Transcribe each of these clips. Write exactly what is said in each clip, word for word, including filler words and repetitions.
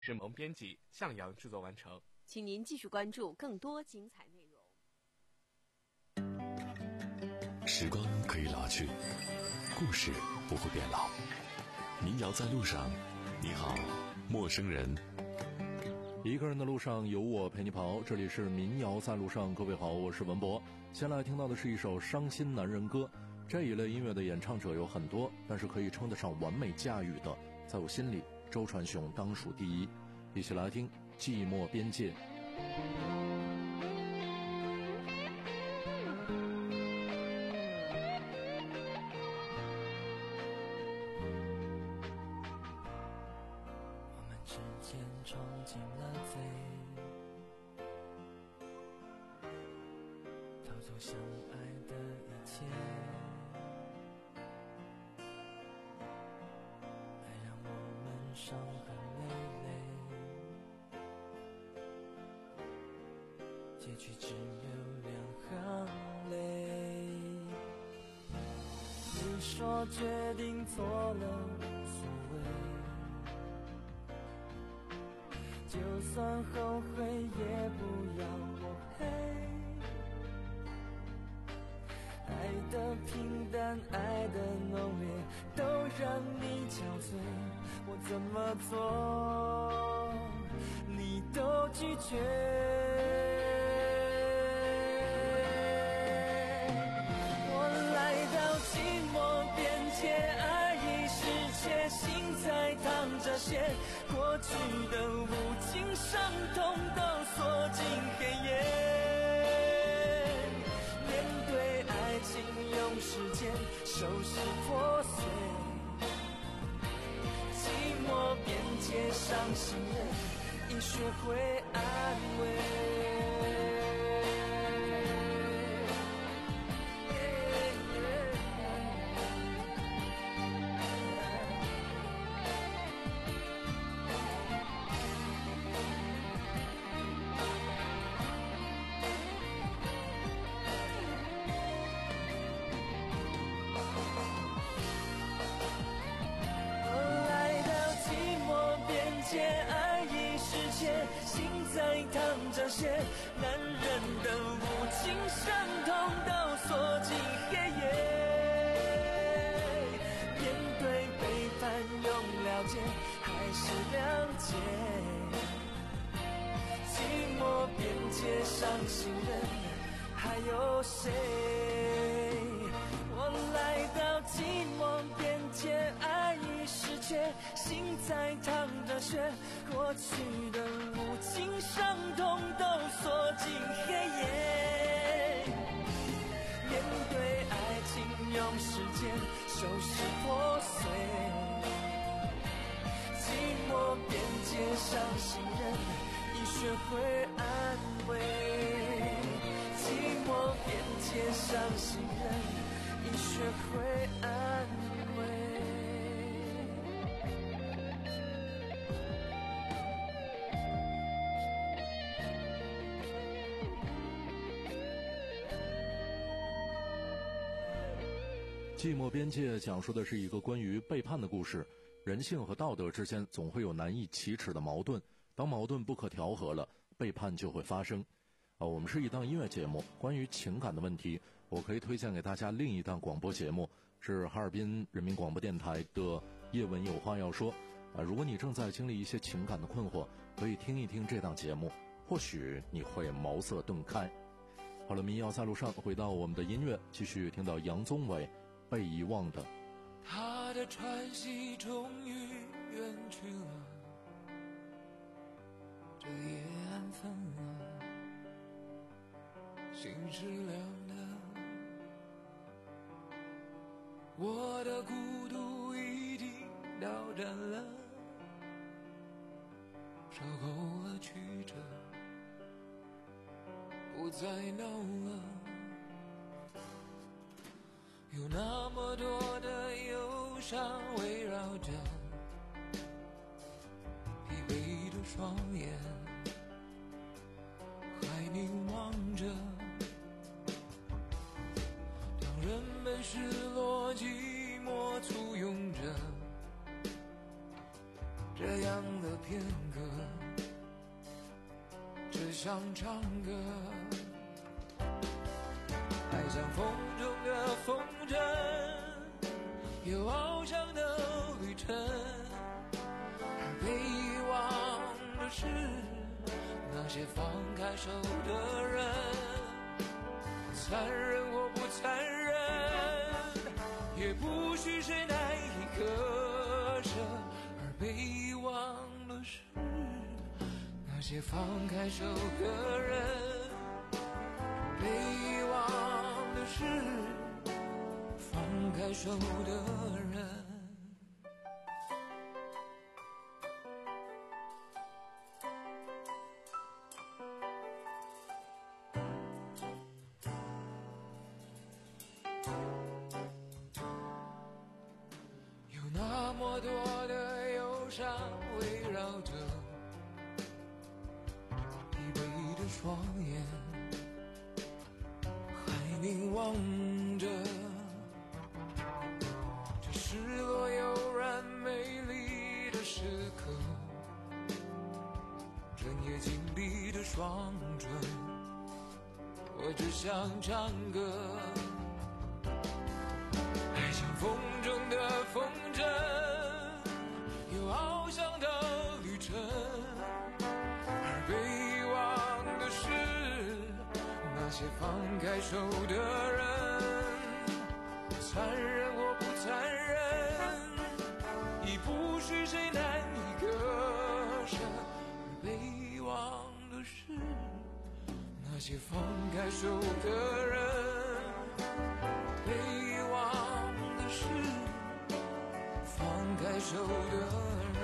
是蒙编辑，向阳制作完成。 请您继续关注更多精彩内容。时光可以老去，故事不会变老。民谣在路上，你好，陌生人。 一个人的路上有我陪你跑，这里是民谣在路上。各位好，我是文博。先来听到的是一首伤心男人歌。这一类音乐的演唱者有很多，但是可以称得上完美驾驭的，在我心里周传雄当属第一。一起来听寂寞边界。 我们之间闯进了贼，偷走相爱的一切，爱让我们伤痕累累，结局只有两行泪。你说决定错了无所谓，就算后悔也不要我陪。爱的平淡，爱的浓烈，都让你憔悴，我怎么做你都拒绝。我来到寂寞边界，爱已失窃，心在淌着血，过去的无情伤痛都锁进黑夜。面对爱情用时间收拾破碎，寂寞边界伤心人已学会安慰。爱已失窃，心在淌着血，男人的无情伤痛都锁进黑夜。面对背叛用了解还是谅解，寂寞边界伤心人还有谁？我来到寂寞边界，爱已失窃，心在淌着血，过去的无情伤痛都锁进黑夜。面对爱情用时间收拾破碎，寂寞边界伤心人已学会安慰，寂寞边界伤心人已学会安慰。 寂寞边界讲述的是一个关于背叛的故事。人性和道德之间总会有难以启齿的矛盾，当矛盾不可调和了，背叛就会发生。啊，我们是一档音乐节目，关于情感的问题，我可以推荐给大家另一档广播节目，是哈尔滨人民广播电台的叶文有话要说。啊，如果你正在经历一些情感的困惑，可以听一听这档节目，或许你会茅塞顿开。好了，民谣在路上，回到我们的音乐，继续听到杨宗纬被遗忘的。 他的喘息终于远去了，这夜安分了，心是凉的，我的孤独已经到站了，受够了曲折，不再闹了。有那么多的忧伤围绕着疲惫的双眼，还凝望着。当人们失落寂寞簇拥着，这样的片刻只想唱歌，爱像风中的风筝，有翱翔的旅程，而被遗忘的是那些放开手的人。残忍或不残忍，也不许谁难以割舍，而被遗忘的是那些放开手的人，被遗忘的是放开手的人。有那么多的忧伤围绕着疲惫的双眼，还凝望着这失落悠然美丽的时刻，整夜紧闭的双唇，我只想唱歌，爱像风中的风筝，有翱翔的旅程，而被遗忘的是那些放开手的人。残忍或不残忍，已不许谁难以割舍，而被遗忘的是那些放开手的人，被遗忘的是放开手的人。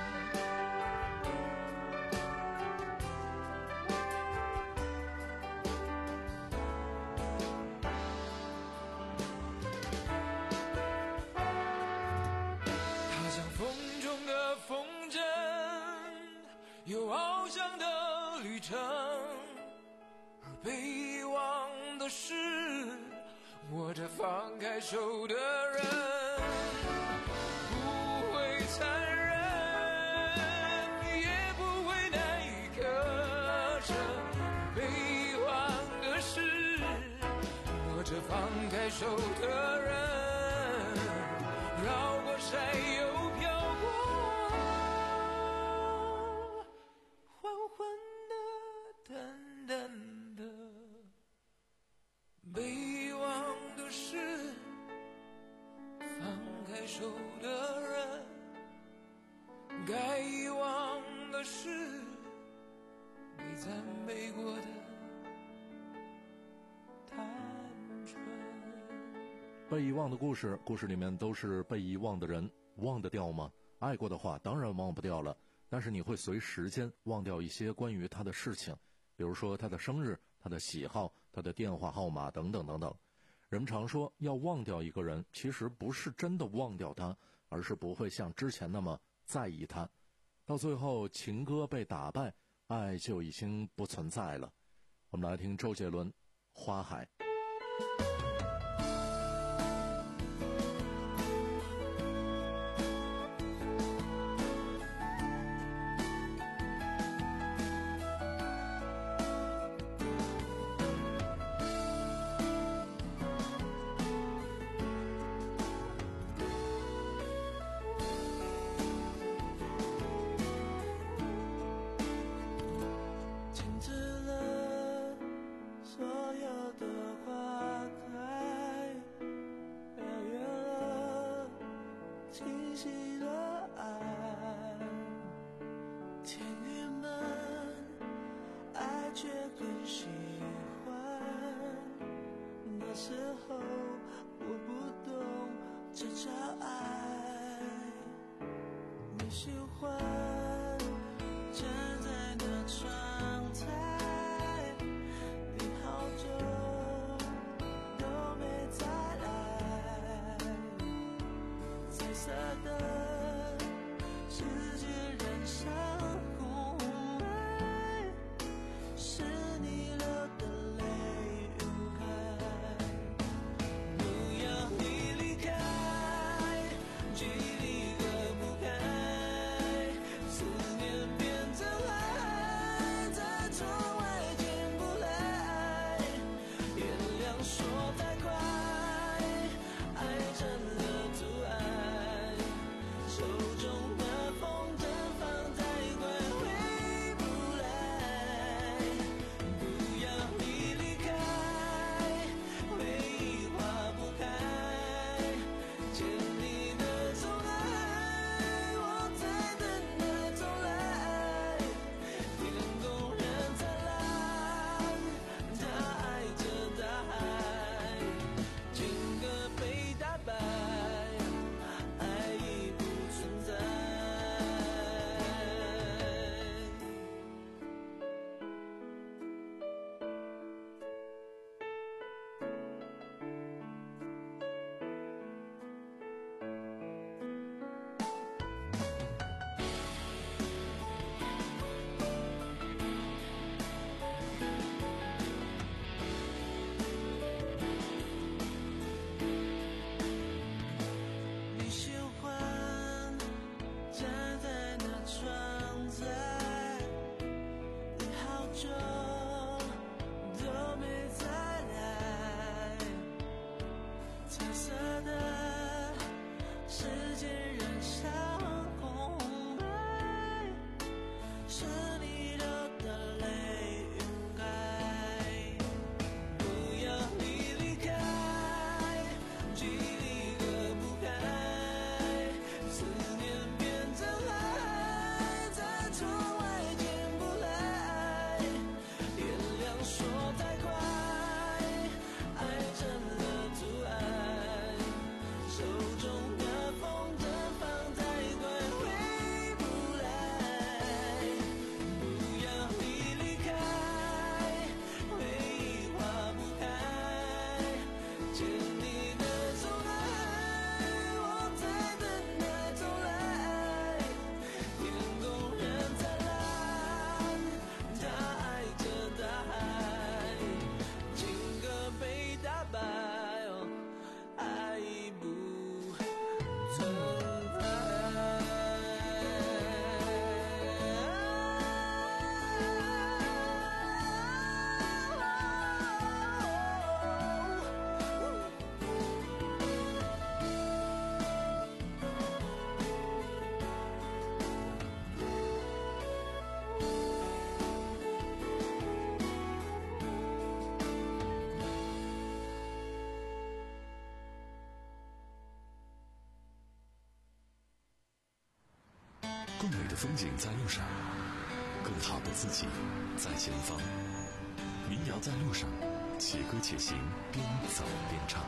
它像风中的风筝，有翱翔的旅程，而被遗忘的是握着放开手的人。不会残忍，也不会难以割舍，被遗忘的是握着放开手的人。绕过山又飘过，缓缓的淡淡的，被遗忘的是放开手的人，该遗忘的是被赞美过的单纯。 被遗忘的故事，故事里面都是被遗忘的人，忘得掉吗？爱过的话当然忘不掉了，但是你会随时间忘掉一些关于他的事情，比如说他的生日、他的喜好、他的电话号码等等等等。人们常说要忘掉一个人，其实不是真的忘掉他，而是不会像之前那么在意他。到最后情歌被打败，爱就已经不存在了。我们来听周杰伦《花海》。 喜欢站在那窗台，你好久都没再来，彩色的世界染上红海，是你流的泪晕开，不要你离开，距离隔不开， 的风景在路上，更好的自己在前方。民谣在路上，且歌且行，边走边唱。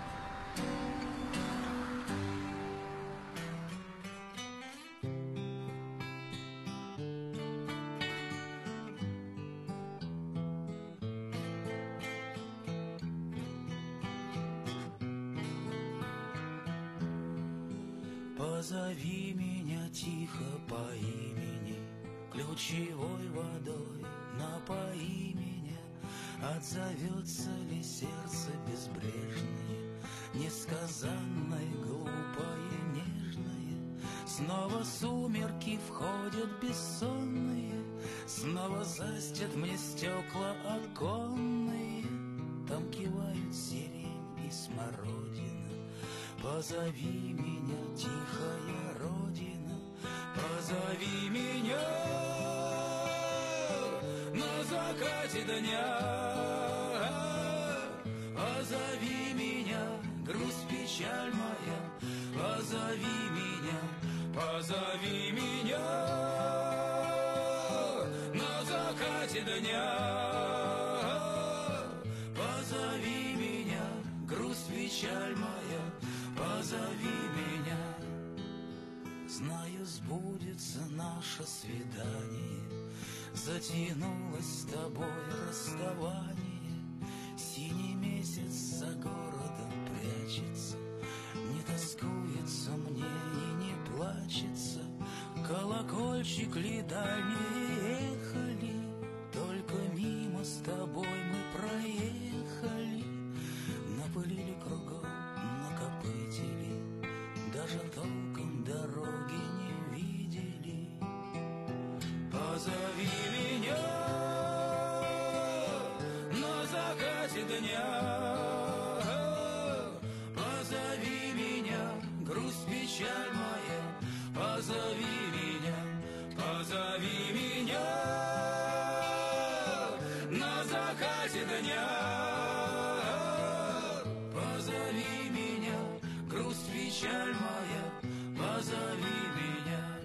Позови меня тихо по имени, ключевой водой напои меня. Отзовется ли сердце безбрежное, несказанное, глупое, нежное? Снова сумерки входят бессонные, снова застят мне стекла оконные. Там кивают сирень и смородина. Позови меня, тихая родина, позови меня на закате дня. Позови меня, грусть, печаль моя, позови меня, позови меня на закате дня. Позови меня, грусть, печаль моя, позови меня. Знаю, сбудется наше свидание, затянулось с тобой расставание. Синий месяц за городом прячется, не тоскуется мне и не плачется. Колокольчик ли дальние ехали, только мимо с тобой мы проехали. Напылили кругом, накопытили, даже толком дороги не видели. Позови меня на закате дня. Позови меня, грусть, печаль моя, позови меня, позови меня на закате дня. Позови меня, грусть, печаль моя, позови меня.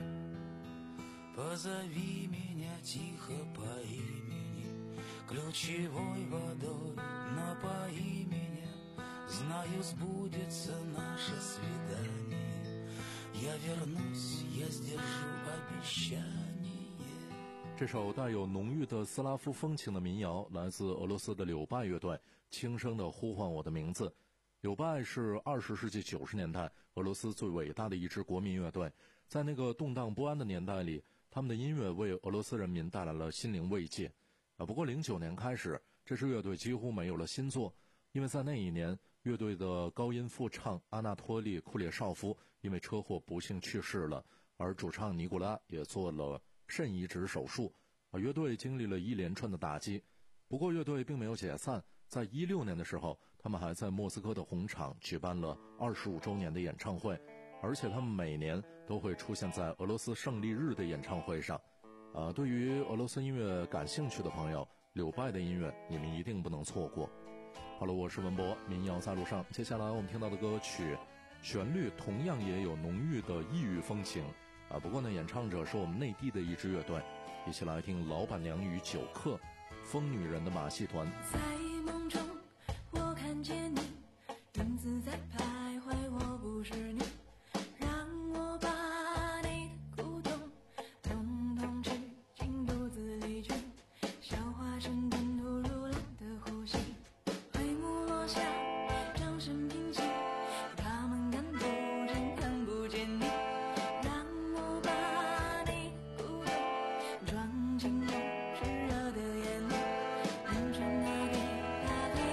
Позови меня тихо по имени, ключевой водой напои меня. Знаю, сбудется наше свидание, я вернусь, я сдержу обещание. 这首带有浓郁的斯拉夫风情的民谣来自俄罗斯的柳拜乐队，轻声地呼唤我的名字。柳拜是二十世纪九十年代俄罗斯最伟大的一支国民乐队，在那个动荡不安的年代里，他们的音乐为俄罗斯人民带来了心灵慰藉。啊，不过零九年开始，这支乐队几乎没有了新作，因为在那一年，乐队的高音副唱阿纳托利·库列绍夫因为车祸不幸去世了，而主唱尼古拉也做了肾移植手术。啊，乐队经历了一连串的打击，不过乐队并没有解散。在一六年的时候，他们还在莫斯科的红场举办了二十五周年的演唱会，而且他们每年都会出现在俄罗斯胜利日的演唱会上。呃，对于俄罗斯音乐感兴趣的朋友，柳拜的音乐你们一定不能错过。好了，我是文博，民谣在路上。接下来我们听到的歌曲，旋律同样也有浓郁的异域风情啊。不过呢，演唱者是我们内地的一支乐队，一起来听老板娘与酒客，疯女人的马戏团。 在梦中，我看见你，影子在徘徊，我不是你，让我把你的苦痛统统吃进肚子里去，消化成吞吐如浪的呼吸。帷幕落下，掌声平息，他们看不见，看不见你，让我把你苦痛装进我炙热的眼里，变成那个大黑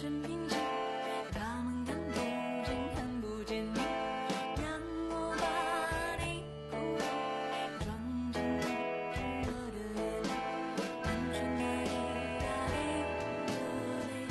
身平静，他们看不见看不见你，让我把你孤独装进我的眼里，单纯的滴答滴的泪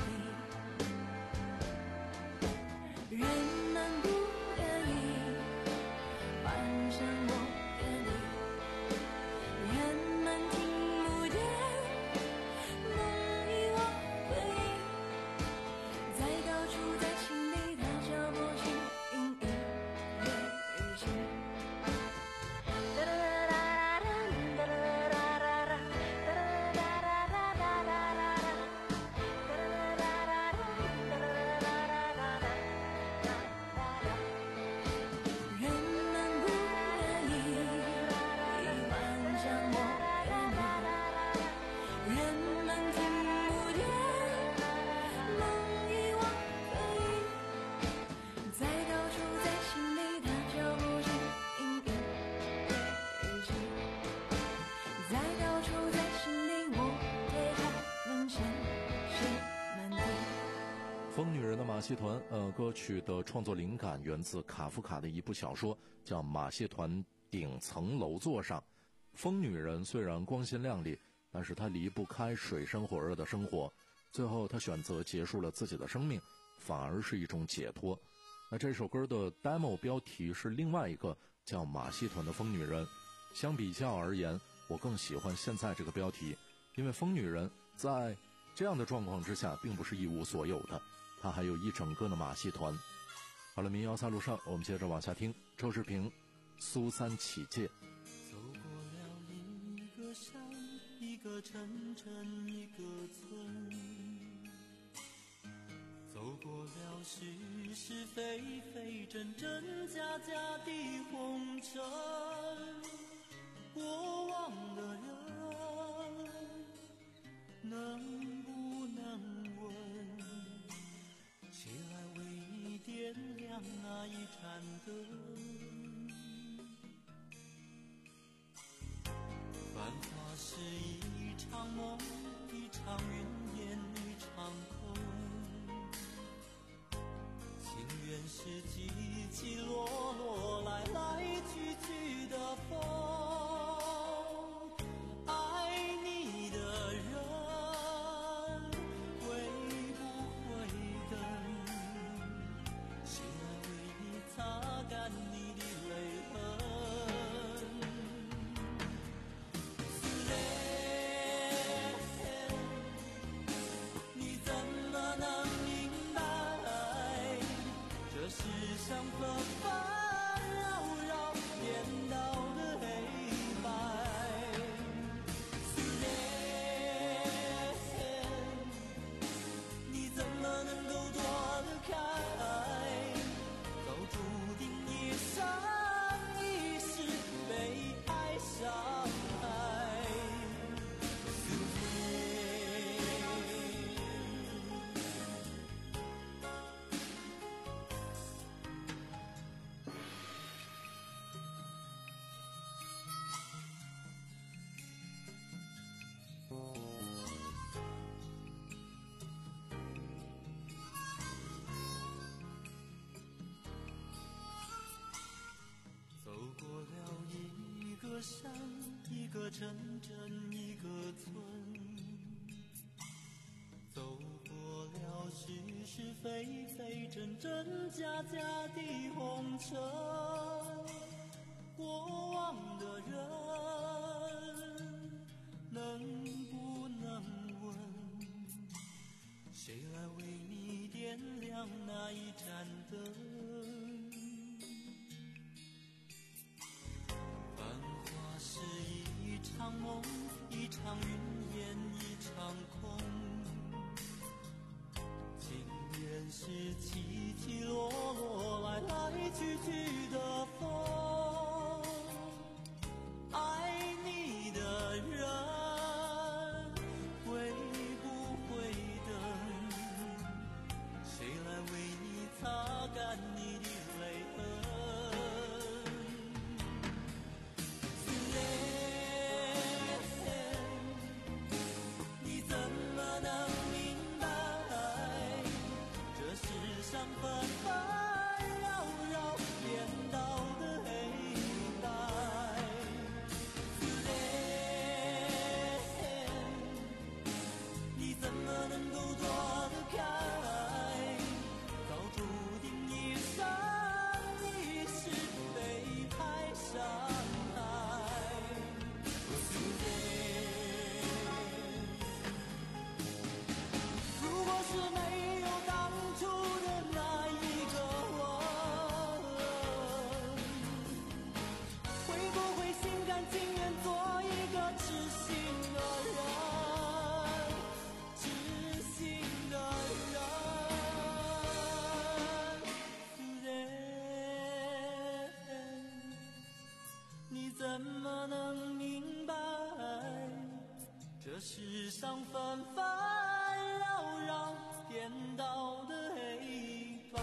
滴。人们不愿意幻想我远离，人们听不见梦遗忘回忆，在高处在心里，它叫不醒隐隐约约情。哒哒哒哒哒哒哒哒哒哒哒哒哒哒哒哒人们不愿意幻想我远离，人们听不见梦遗忘回忆，在高处在心里，它叫不醒隐隐约情，在高处在心里，我对它仍深深难题。 疯女人的马戏团，呃，歌曲的创作灵感源自卡夫卡的一部小说，叫《马戏团顶层楼座上》。疯女人虽然光鲜亮丽，但是她离不开水深火热的生活，最后她选择结束了自己的生命，反而是一种解脱。那这首歌的 demo 标题是另外一个叫《马戏团的疯女人》，相比较而言，我更喜欢现在这个标题，因为疯女人在这样的状况之下并不是一无所有的，她还有一整个的马戏团。好了，民谣三路上，我们接着往下听周志平苏三起解。 走过了一个山，一个城镇，一个村，走过了是是非非，真真假假的红尘。过往的人能不能问，谁来为你点亮那一盏灯？繁华是一场梦，一场云烟，一场空。情缘是起起落落，来来去去的风。爱你的人会不会等？谁来为你擦干你的泪痕？你怎么能明白，这世上纷纷扰扰颠倒的黑白？思念，你怎么能够躲得开？早注定一生一世被爱伤害。思念，走过了一个山，一个城镇，一个村，走过了是是非非，真真假假的红尘。过往的人能不能问，谁来为你点亮那一盏灯？繁华是一场梦，一场云烟，一场空。情缘是起起落落，来来去去的风。爱你的人会不会等？谁来为你擦干你的泪痕？思念，你怎么能明白， 上纷繁扰扰，颠倒的黑白。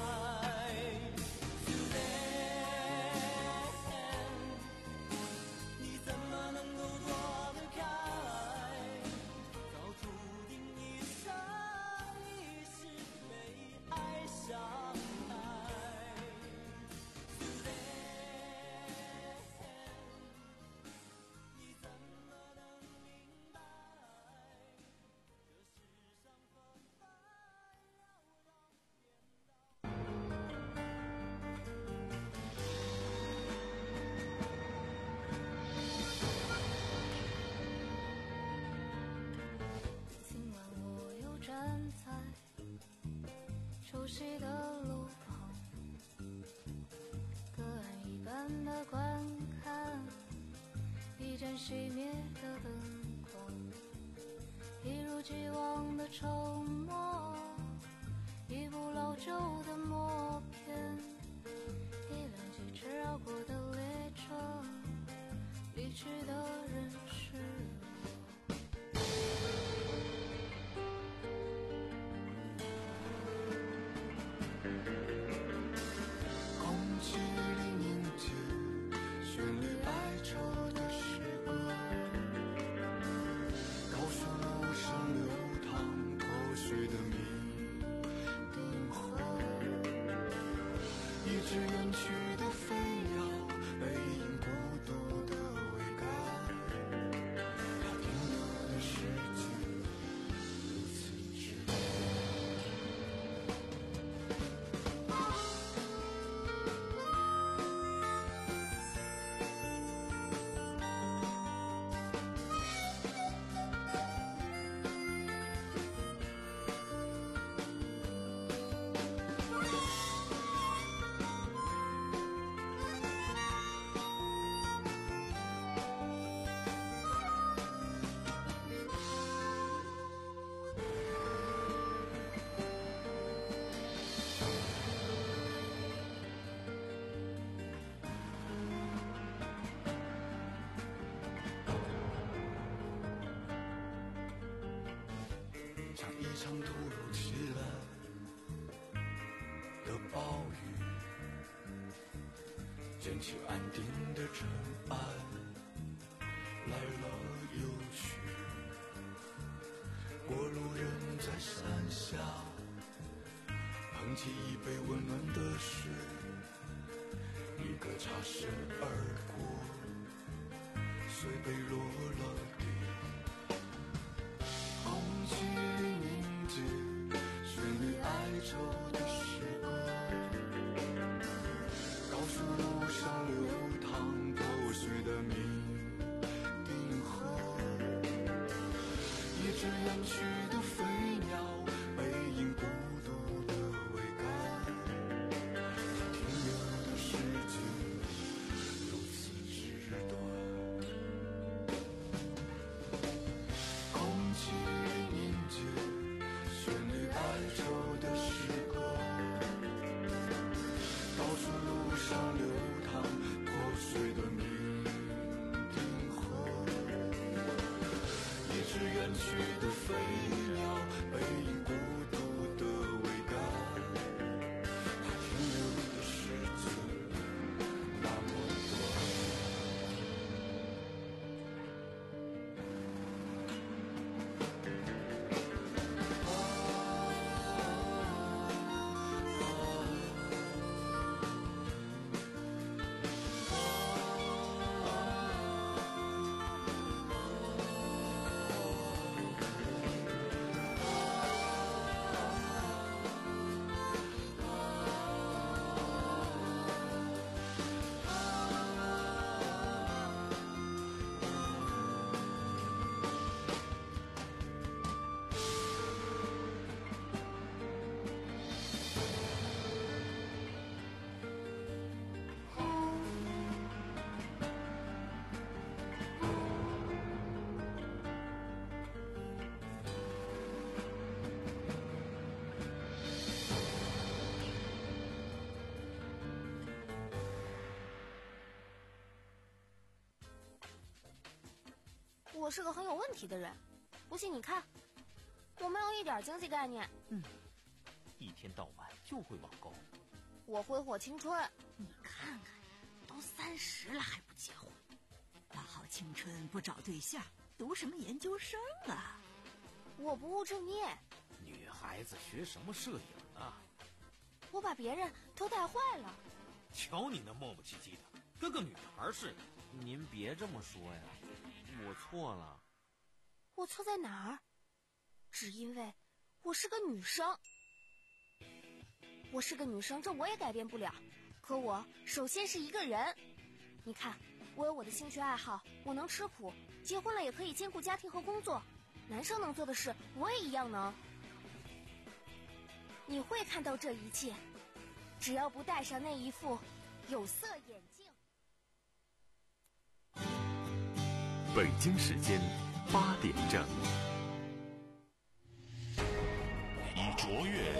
你怎么能够躲得开？早注定一生一世被爱伤害。你怎么能明白？这世上纷繁扰扰，颠倒。 今晚我又站在熟悉的路旁，个案一般的观看一盏熄灭的灯光，一如既往的沉默，一部老旧的默片，一辆疾驰绕过的列车，离去的人是空气里凝结旋律哀愁的诗歌，高速路上流淌破碎的谜定河，一只远去的飞鸟背影孤独的桅杆，它停留的世界如此之短。像一场突如其来的暴雨，捡起安定的尘埃，来了又去。过路人在山下捧起一杯温暖的水，一个擦身而过，水杯落了地。空气里凝结旋律哀愁的诗歌，高速路上流淌破碎的谜定河，一只远去的飞鸟背影孤独的桅杆，它停留的世界如此之短。空气里凝结旋律哀愁的诗歌，高速路上流淌破碎的谜定河，一只远去的飞鸟背影孤独的桅杆，它停留的世界那么短。 我是个很有问题的人， 不信你看，我没有一点经济概念。 嗯，一天到晚就会网购。 我挥霍青春。 你看看，都三十了还不结婚，大好青春不找对象，读什么研究生啊？ 我不务正业。 女孩子学什么摄影啊？ 我把别人都带坏了。 瞧你那磨磨唧唧的，跟个女孩似的。 您别这么说呀，我错了。 我错在哪儿？只因为我是个女生。我是个女生，这我也改变不了。可我首先是一个人。你看，我有我的兴趣爱好，我能吃苦，结婚了也可以兼顾家庭和工作。男生能做的事，我也一样能。你会看到这一切，只要不戴上那一副有色眼镜。 北京时间八点正，以卓越